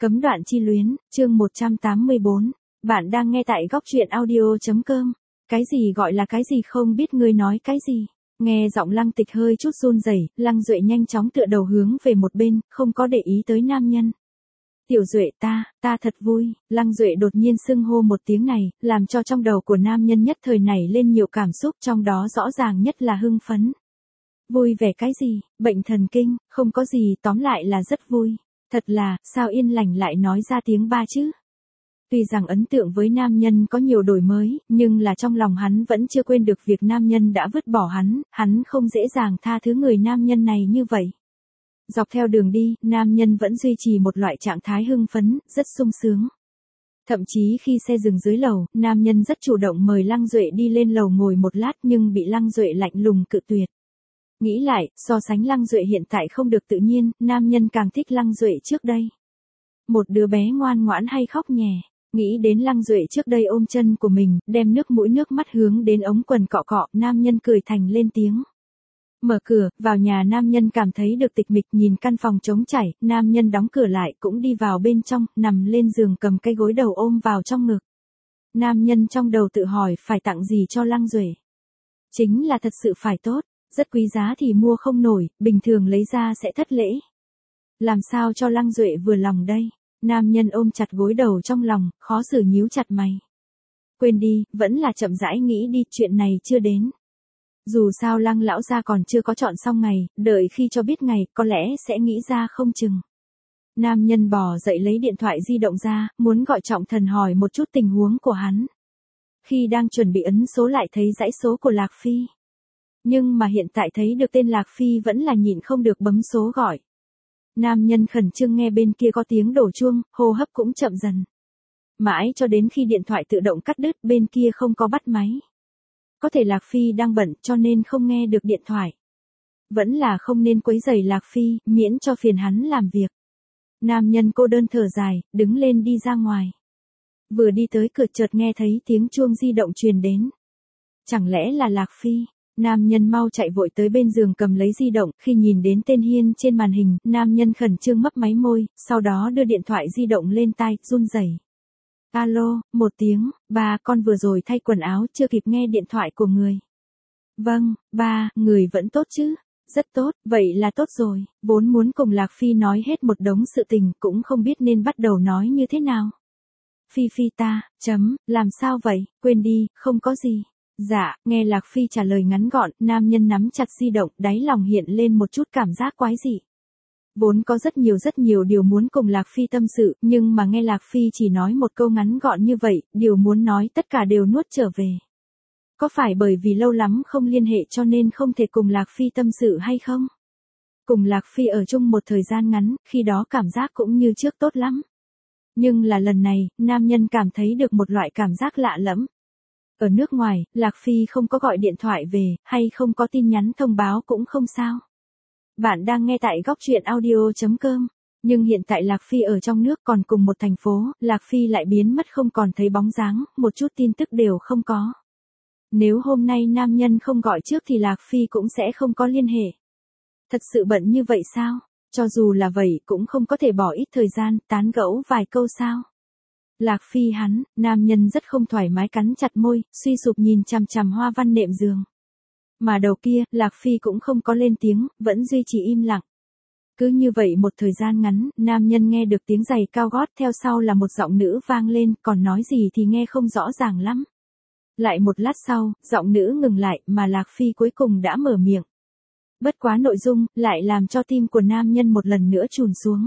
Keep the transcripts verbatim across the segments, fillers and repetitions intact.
Cấm đoạn chi luyến, chương một trăm tám mươi bốn. Bạn đang nghe tại góc truyện audio.com. Cái gì gọi là cái gì không biết ngươi nói cái gì? Nghe giọng Lăng Tịch hơi chút run rẩy, Lăng Duệ nhanh chóng tựa đầu hướng về một bên, không có để ý tới nam nhân. Tiểu Duệ ta, ta thật vui, Lăng Duệ đột nhiên xưng hô một tiếng này, làm cho trong đầu của nam nhân nhất thời nảy lên nhiều cảm xúc, trong đó rõ ràng nhất là hưng phấn. Vui vẻ cái gì, bệnh thần kinh, không có gì, tóm lại là rất vui. Thật là, sao Yên Lành lại nói ra tiếng ba chứ? Tuy rằng ấn tượng với nam nhân có nhiều đổi mới, nhưng là trong lòng hắn vẫn chưa quên được việc nam nhân đã vứt bỏ hắn, hắn không dễ dàng tha thứ người nam nhân này như vậy. Dọc theo đường đi, nam nhân vẫn duy trì một loại trạng thái hưng phấn, rất sung sướng. Thậm chí khi xe dừng dưới lầu, nam nhân rất chủ động mời Lăng Duệ đi lên lầu ngồi một lát nhưng bị Lăng Duệ lạnh lùng cự tuyệt. Nghĩ lại, so sánh Lăng Duệ hiện tại không được tự nhiên, nam nhân càng thích Lăng Duệ trước đây. Một đứa bé ngoan ngoãn hay khóc nhè. Nghĩ đến Lăng Duệ trước đây ôm chân của mình, đem nước mũi nước mắt hướng đến ống quần cọ cọ, nam nhân cười thành lên tiếng. Mở cửa, vào nhà nam nhân cảm thấy được tịch mịch, nhìn căn phòng trống trải, nam nhân đóng cửa lại cũng đi vào bên trong, nằm lên giường cầm cái gối đầu ôm vào trong ngực. Nam nhân trong đầu tự hỏi phải tặng gì cho Lăng Duệ. Chính là thật sự phải tốt. Rất quý giá thì mua không nổi, bình thường lấy ra sẽ thất lễ. Làm sao cho Lăng Duệ vừa lòng đây? Nam nhân ôm chặt gối đầu trong lòng, khó xử nhíu chặt mày. Quên đi, vẫn là chậm rãi nghĩ đi, chuyện này chưa đến. Dù sao Lăng lão gia còn chưa có chọn xong ngày, đợi khi cho biết ngày, có lẽ sẽ nghĩ ra không chừng. Nam nhân bò dậy lấy điện thoại di động ra, muốn gọi Trọng Thần hỏi một chút tình huống của hắn. Khi đang chuẩn bị ấn số lại thấy dãy số của Lạc Phi. Nhưng mà hiện tại thấy được tên Lạc Phi vẫn là nhịn không được bấm số gọi. Nam nhân khẩn trương nghe bên kia có tiếng đổ chuông, hô hấp cũng chậm dần. Mãi cho đến khi điện thoại tự động cắt đứt, bên kia không có bắt máy. Có thể Lạc Phi đang bận cho nên không nghe được điện thoại. Vẫn là không nên quấy rầy Lạc Phi, miễn cho phiền hắn làm việc. Nam nhân cô đơn thở dài, đứng lên đi ra ngoài. Vừa đi tới cửa chợt nghe thấy tiếng chuông di động truyền đến. Chẳng lẽ là Lạc Phi? Nam nhân mau chạy vội tới bên giường cầm lấy di động, khi nhìn đến tên Hiên trên màn hình, nam nhân khẩn trương mấp máy môi, sau đó đưa điện thoại di động lên tai, run rẩy. Alo, một tiếng, ba, con vừa rồi thay quần áo, chưa kịp nghe điện thoại của người. Vâng, ba, người vẫn tốt chứ? Rất tốt, vậy là tốt rồi, vốn muốn cùng Lạc Phi nói hết một đống sự tình, cũng không biết nên bắt đầu nói như thế nào. Phi Phi ta, chấm, làm sao vậy, quên đi, không có gì. Dạ, nghe Lạc Phi trả lời ngắn gọn, nam nhân nắm chặt di động, đáy lòng hiện lên một chút cảm giác quái dị. Vốn có rất nhiều rất nhiều điều muốn cùng Lạc Phi tâm sự, nhưng mà nghe Lạc Phi chỉ nói một câu ngắn gọn như vậy, điều muốn nói tất cả đều nuốt trở về. Có phải bởi vì lâu lắm không liên hệ cho nên không thể cùng Lạc Phi tâm sự hay không? Cùng Lạc Phi ở chung một thời gian ngắn, khi đó cảm giác cũng như trước tốt lắm. Nhưng là lần này, nam nhân cảm thấy được một loại cảm giác lạ lẫm. Ở nước ngoài, Lạc Phi không có gọi điện thoại về, hay không có tin nhắn thông báo cũng không sao. Bạn đang nghe tại góc truyện audio.com. Nhưng hiện tại Lạc Phi ở trong nước còn cùng một thành phố, Lạc Phi lại biến mất không còn thấy bóng dáng, một chút tin tức đều không có. Nếu hôm nay nam nhân không gọi trước thì Lạc Phi cũng sẽ không có liên hệ. Thật sự bận như vậy sao? Cho dù là vậy cũng không có thể bỏ ít thời gian, tán gẫu vài câu sao? Lạc Phi hắn, nam nhân rất không thoải mái cắn chặt môi, suy sụp nhìn chằm chằm hoa văn nệm giường. Mà đầu kia, Lạc Phi cũng không có lên tiếng, vẫn duy trì im lặng. Cứ như vậy một thời gian ngắn, nam nhân nghe được tiếng giày cao gót, theo sau là một giọng nữ vang lên, còn nói gì thì nghe không rõ ràng lắm. Lại một lát sau, giọng nữ ngừng lại, mà Lạc Phi cuối cùng đã mở miệng. Bất quá nội dung, lại làm cho tim của nam nhân một lần nữa chùn xuống.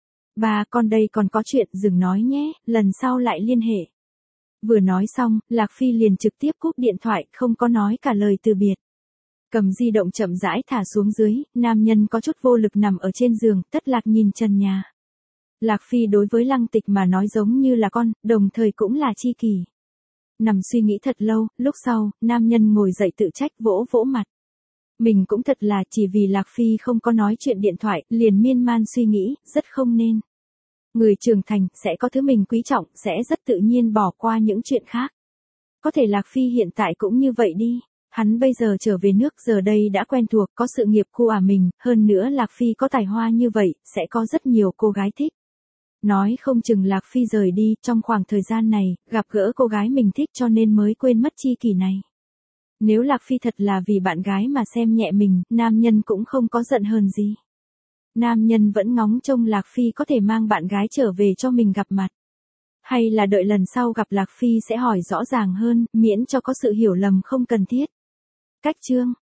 Ba, con đây còn có chuyện, dừng nói nhé, lần sau lại liên hệ. Vừa nói xong, Lạc Phi liền trực tiếp cúp điện thoại, không có nói cả lời từ biệt. Cầm di động chậm rãi thả xuống dưới, nam nhân có chút vô lực nằm ở trên giường, thất lạc nhìn trần nhà. Lạc Phi đối với Lăng Tịch mà nói giống như là con, đồng thời cũng là chi kỷ. Nằm suy nghĩ thật lâu, lúc sau, nam nhân ngồi dậy tự trách vỗ vỗ mặt. Mình cũng thật là chỉ vì Lạc Phi không có nói chuyện điện thoại, liền miên man suy nghĩ, rất không nên. Người trưởng thành sẽ có thứ mình quý trọng, sẽ rất tự nhiên bỏ qua những chuyện khác. Có thể Lạc Phi hiện tại cũng như vậy đi. Hắn bây giờ trở về nước giờ đây đã quen thuộc, có sự nghiệp khu ả mình, hơn nữa Lạc Phi có tài hoa như vậy, sẽ có rất nhiều cô gái thích. Nói không chừng Lạc Phi rời đi, trong khoảng thời gian này, gặp gỡ cô gái mình thích cho nên mới quên mất chi kỷ này. Nếu Lạc Phi thật là vì bạn gái mà xem nhẹ mình, nam nhân cũng không có giận hờn gì. Nam nhân vẫn ngóng trông Lạc Phi có thể mang bạn gái trở về cho mình gặp mặt. Hay là đợi lần sau gặp Lạc Phi sẽ hỏi rõ ràng hơn, miễn cho có sự hiểu lầm không cần thiết. Cách chương